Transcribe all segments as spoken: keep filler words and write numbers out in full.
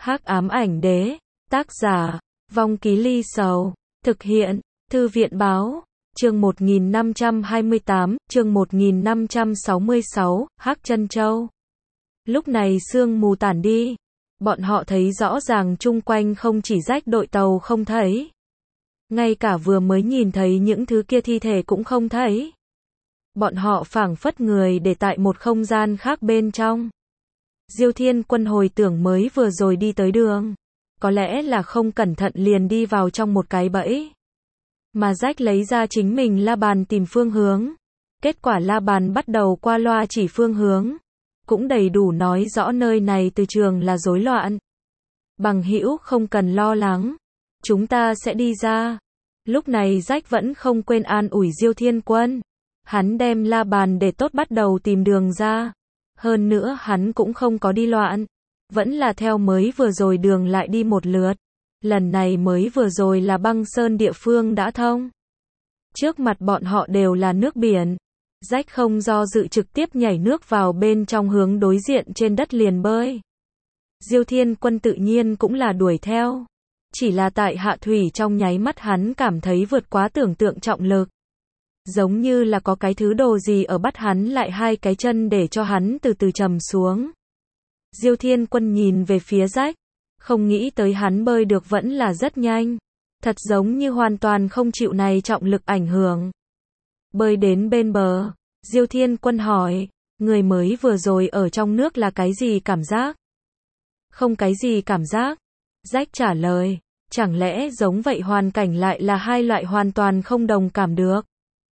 Hắc ám ảnh đế, tác giả, Vong Ký Ly Sầu, thực hiện, Thư viện báo, chương một nghìn năm trăm hai mươi tám, chương một nghìn năm trăm sáu mươi sáu, Hắc Chân Châu. Lúc này sương mù tản đi, bọn họ thấy rõ ràng chung quanh không chỉ rách đội tàu không thấy. Ngay cả vừa mới nhìn thấy những thứ kia thi thể cũng không thấy. Bọn họ phảng phất người để tại một không gian khác bên trong. Diêu Thiên Quân hồi tưởng mới vừa rồi đi tới đường. Có lẽ là không cẩn thận liền đi vào trong một cái bẫy. Mà rách lấy ra chính mình la bàn tìm phương hướng. Kết quả la bàn bắt đầu qua loa chỉ phương hướng. Cũng đầy đủ nói rõ nơi này từ trường là rối loạn. Bằng hữu không cần lo lắng. Chúng ta sẽ đi ra. Lúc này rách vẫn không quên an ủi Diêu Thiên Quân. Hắn đem la bàn để tốt bắt đầu tìm đường ra. Hơn nữa hắn cũng không có đi loạn. Vẫn là theo mới vừa rồi đường lại đi một lượt. Lần này mới vừa rồi là băng sơn địa phương đã thông. Trước mặt bọn họ đều là nước biển. Rách không do dự trực tiếp nhảy nước vào bên trong hướng đối diện trên đất liền bơi. Diêu Thiên Quân tự nhiên cũng là đuổi theo. Chỉ là tại hạ thủy trong nháy mắt hắn cảm thấy vượt quá tưởng tượng trọng lực. Giống như là có cái thứ đồ gì ở bắt hắn lại hai cái chân để cho hắn từ từ trầm xuống. Diêu Thiên Quân nhìn về phía rách. Không nghĩ tới hắn bơi được vẫn là rất nhanh. Thật giống như hoàn toàn không chịu này trọng lực ảnh hưởng. Bơi đến bên bờ, Diêu Thiên Quân hỏi, người mới vừa rồi ở trong nước là cái gì cảm giác? Không cái gì cảm giác. Rách trả lời, chẳng lẽ giống vậy hoàn cảnh lại là hai loại hoàn toàn không đồng cảm được?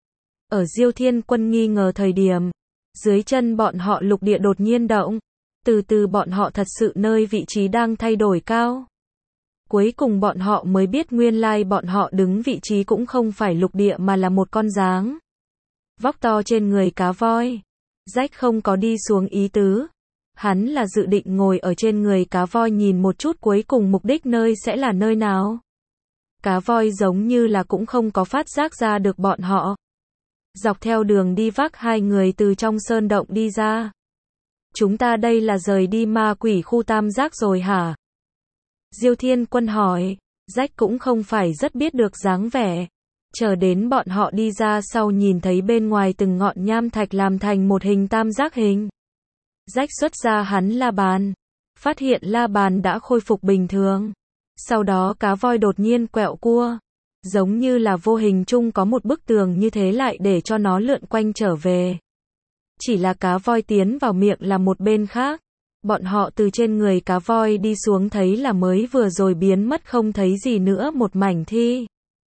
Ở Diêu Thiên Quân nghi ngờ thời điểm, dưới chân bọn họ lục địa đột nhiên động. Từ từ bọn họ thật sự nơi vị trí đang thay đổi cao. Cuối cùng bọn họ mới biết nguyên lai bọn họ đứng vị trí cũng không phải lục địa mà là một con dáng. Vóc to trên người cá voi. Rách không có đi xuống ý tứ. Hắn là dự định ngồi ở trên người cá voi nhìn một chút cuối cùng mục đích nơi sẽ là nơi nào. Cá voi giống như là cũng không có phát giác ra được bọn họ. Dọc theo đường đi vác hai người từ trong sơn động đi ra. Chúng ta đây là rời đi ma quỷ khu tam giác rồi hả? Diêu Thiên Quân hỏi, rách cũng không phải rất biết được dáng vẻ. Chờ đến bọn họ đi ra sau nhìn thấy bên ngoài từng ngọn nham thạch làm thành một hình tam giác hình. Rách xuất ra hắn la bàn. Phát hiện la bàn đã khôi phục bình thường. Sau đó cá voi đột nhiên quẹo cua. Giống như là vô hình chung có một bức tường như thế lại để cho nó lượn quanh trở về. Chỉ là cá voi tiến vào miệng là một bên khác. Bọn họ từ trên người cá voi đi xuống thấy là mới vừa rồi biến mất không thấy gì nữa một mảnh thi.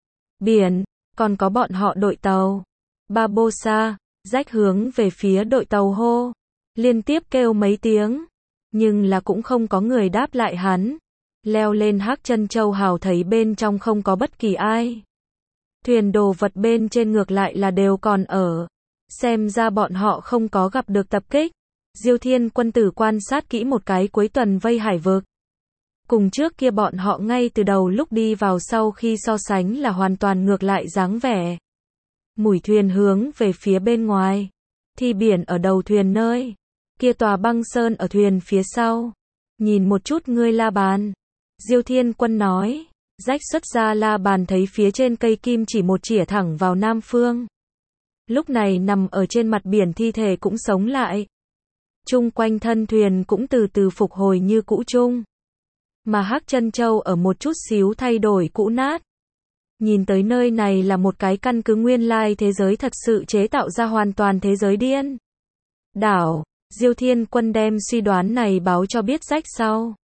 Biển, còn có bọn họ đội tàu. Barbossa, rách hướng về phía đội tàu hô. Liên tiếp kêu mấy tiếng. Nhưng là cũng không có người đáp lại hắn. Leo lên Hắc Chân Châu hào thấy bên trong không có bất kỳ ai. Thuyền đồ vật bên trên ngược lại là đều còn ở. Xem ra bọn họ không có gặp được tập kích. Diêu Thiên Quân tử quan sát kỹ một cái cuối tuần vây hải vực. Cùng trước kia bọn họ ngay từ đầu lúc đi vào sau khi so sánh là hoàn toàn ngược lại dáng vẻ. Mũi thuyền hướng về phía bên ngoài. Thi biển ở đầu thuyền nơi. Kia tòa băng sơn ở thuyền phía sau. Nhìn một chút ngươi la bàn. Diêu Thiên Quân nói. Rách xuất ra la bàn thấy phía trên cây kim chỉ một chĩa thẳng vào nam phương. Lúc này nằm ở trên mặt biển thi thể cũng sống lại. Chung quanh thân thuyền cũng từ từ phục hồi như cũ chung. Mà Hắc Chân Châu ở một chút xíu thay đổi cũ nát. Nhìn tới nơi này là một cái căn cứ nguyên lai thế giới thật sự chế tạo ra hoàn toàn thế giới điên. Đảo, Diêu Thiên Quân đem suy đoán này báo cho biết rách sau.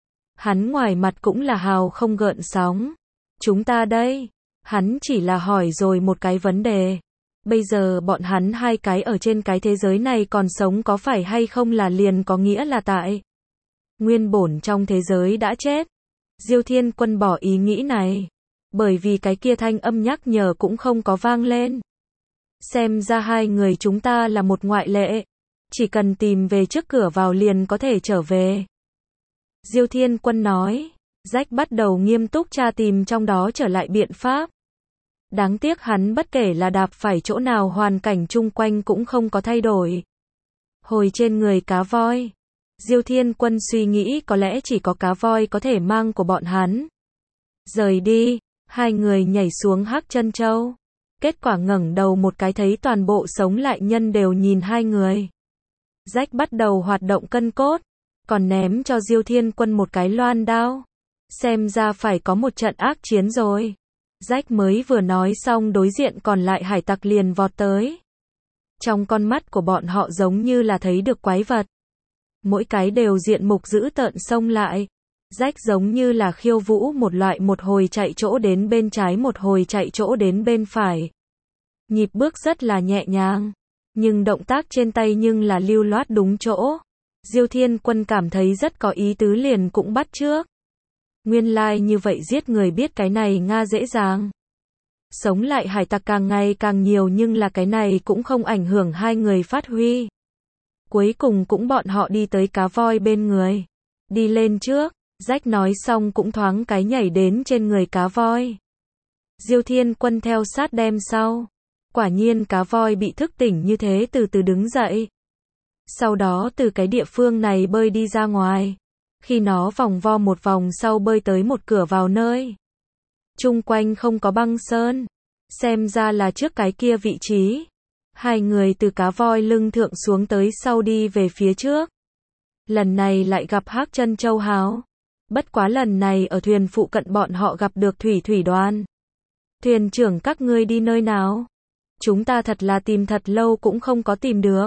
Hắn ngoài mặt cũng là hào không gợn sóng. Chúng ta đây, hắn chỉ là hỏi rồi một cái vấn đề. Bây giờ bọn hắn hai cái ở trên cái thế giới này còn sống có phải hay không là liền có nghĩa là tại nguyên bổn trong thế giới đã chết. Diêu Thiên Quân bỏ ý nghĩ này. Bởi vì cái kia thanh âm nhắc nhở cũng không có vang lên. Xem ra hai người chúng ta là một ngoại lệ. Chỉ cần tìm về trước cửa vào liền có thể trở về. Diêu Thiên Quân nói. Rách bắt đầu nghiêm túc tra tìm trong đó trở lại biện pháp. Đáng tiếc hắn bất kể là đạp phải chỗ nào hoàn cảnh chung quanh cũng không có thay đổi. Hồi trên người cá voi. Diêu Thiên Quân suy nghĩ có lẽ chỉ có cá voi có thể mang của bọn hắn. Rời đi, hai người nhảy xuống Hắc Chân Châu. Kết quả ngẩng đầu một cái thấy toàn bộ sống lại nhân đều nhìn hai người. Rách bắt đầu hoạt động cân cốt, còn ném cho Diêu Thiên Quân một cái loan đao. Xem ra phải có một trận ác chiến rồi. Rách mới vừa nói xong đối diện còn lại hải tặc liền vọt tới. Trong con mắt của bọn họ giống như là thấy được quái vật. Mỗi cái đều diện mục dữ tợn xông lại. Rách giống như là khiêu vũ một loại một hồi chạy chỗ đến bên trái một hồi chạy chỗ đến bên phải. Nhịp bước rất là nhẹ nhàng. Nhưng động tác trên tay nhưng là lưu loát đúng chỗ. Diêu Thiên Quân cảm thấy rất có ý tứ liền cũng bắt chước. Nguyên lai like như vậy giết người biết cái này Nga dễ dàng. Sống lại hải tặc càng ngày càng nhiều nhưng là cái này cũng không ảnh hưởng hai người phát huy. Cuối cùng cũng bọn họ đi tới cá voi bên người. Đi lên trước, Rách nói xong cũng thoáng cái nhảy đến trên người cá voi. Diêu Thiên Quân theo sát đem sau. Quả nhiên cá voi bị thức tỉnh như thế từ từ đứng dậy. Sau đó từ cái địa phương này bơi đi ra ngoài. Khi nó vòng vo một vòng sau bơi tới một cửa vào nơi. Chung quanh không có băng sơn. Xem ra là trước cái kia vị trí. Hai người từ cá voi lưng thượng xuống tới sau đi về phía trước. Lần này lại gặp Hắc Chân Châu Hào. Bất quá lần này ở thuyền phụ cận bọn họ gặp được thủy thủy đoàn. Thuyền trưởng các ngươi đi nơi nào? Chúng ta thật là tìm thật lâu cũng không có tìm được.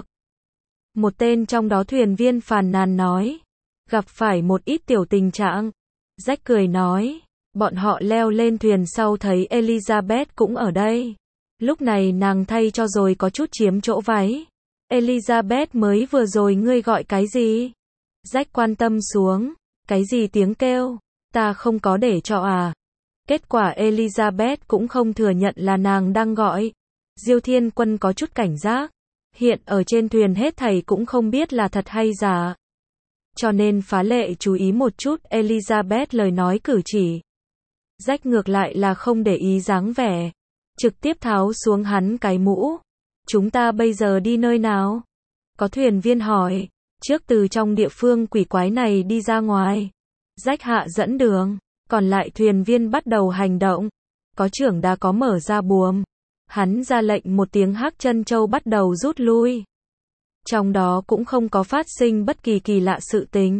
Một tên trong đó thuyền viên phàn nàn nói. Gặp phải một ít tiểu tình trạng. Rách cười nói. Bọn họ leo lên thuyền sau thấy Elizabeth cũng ở đây. Lúc này nàng thay cho rồi có chút chiếm chỗ váy. Elizabeth mới vừa rồi ngươi gọi cái gì? Rách quan tâm xuống. Cái gì tiếng kêu? Ta không có để cho à? Kết quả Elizabeth cũng không thừa nhận là nàng đang gọi. Diêu Thiên Quân có chút cảnh giác. Hiện ở trên thuyền hết thảy cũng không biết là thật hay giả. Cho nên phá lệ chú ý một chút Elizabeth lời nói cử chỉ. Rách ngược lại là không để ý dáng vẻ. Trực tiếp tháo xuống hắn cái mũ. Chúng ta bây giờ đi nơi nào? Có thuyền viên hỏi. Trước từ trong địa phương quỷ quái này đi ra ngoài. Rách hạ dẫn đường. Còn lại thuyền viên bắt đầu hành động. Có trưởng đã có mở ra buồm. Hắn ra lệnh một tiếng Hắc Chân Châu bắt đầu rút lui. Trong đó cũng không có phát sinh bất kỳ kỳ lạ sự tình.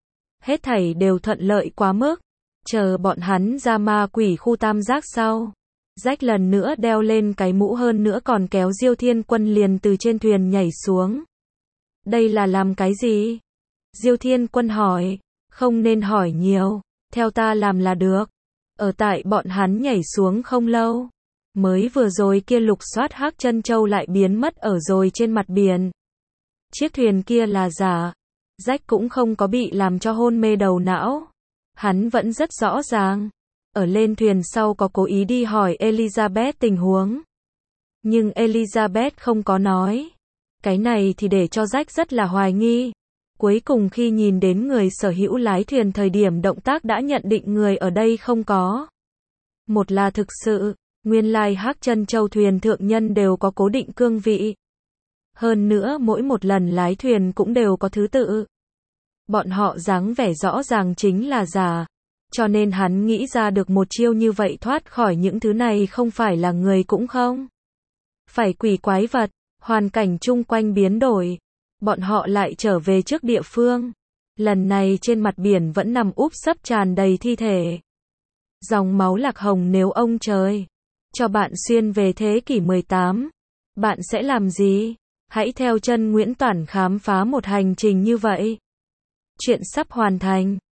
Hết thảy đều thuận lợi quá mức. Chờ bọn hắn ra ma quỷ khu tam giác sau. Rách lần nữa đeo lên cái mũ hơn nữa còn kéo Diêu Thiên Quân liền từ trên thuyền nhảy xuống. Đây là làm cái gì? Diêu Thiên Quân hỏi. Không nên hỏi nhiều. Theo ta làm là được. Ở tại bọn hắn nhảy xuống không lâu. Mới vừa rồi kia lục soát Hắc Chân Châu lại biến mất ở rồi trên mặt biển. Chiếc thuyền kia là giả. Rách cũng không có bị làm cho hôn mê đầu não. Hắn vẫn rất rõ ràng. Ở lên thuyền sau có cố ý đi hỏi Elizabeth tình huống. Nhưng Elizabeth không có nói. Cái này thì để cho Rách rất là hoài nghi. Cuối cùng khi nhìn đến người sở hữu lái thuyền thời điểm động tác đã nhận định người ở đây không có. Một là thực sự, nguyên lai Hắc Chân Châu thuyền thượng nhân đều có cố định cương vị. Hơn nữa mỗi một lần lái thuyền cũng đều có thứ tự. Bọn họ dáng vẻ rõ ràng chính là giả. Cho nên hắn nghĩ ra được một chiêu như vậy thoát khỏi những thứ này không phải là người cũng không. Phải quỷ quái vật, hoàn cảnh chung quanh biến đổi. Bọn họ lại trở về trước địa phương. Lần này trên mặt biển vẫn nằm úp sấp tràn đầy thi thể. Dòng máu lạc hồng nếu ông trời cho bạn xuyên về thế kỷ mười tám. Bạn sẽ làm gì? Hãy theo chân Nguyễn Toản khám phá một hành trình như vậy. Chuyện sắp hoàn thành.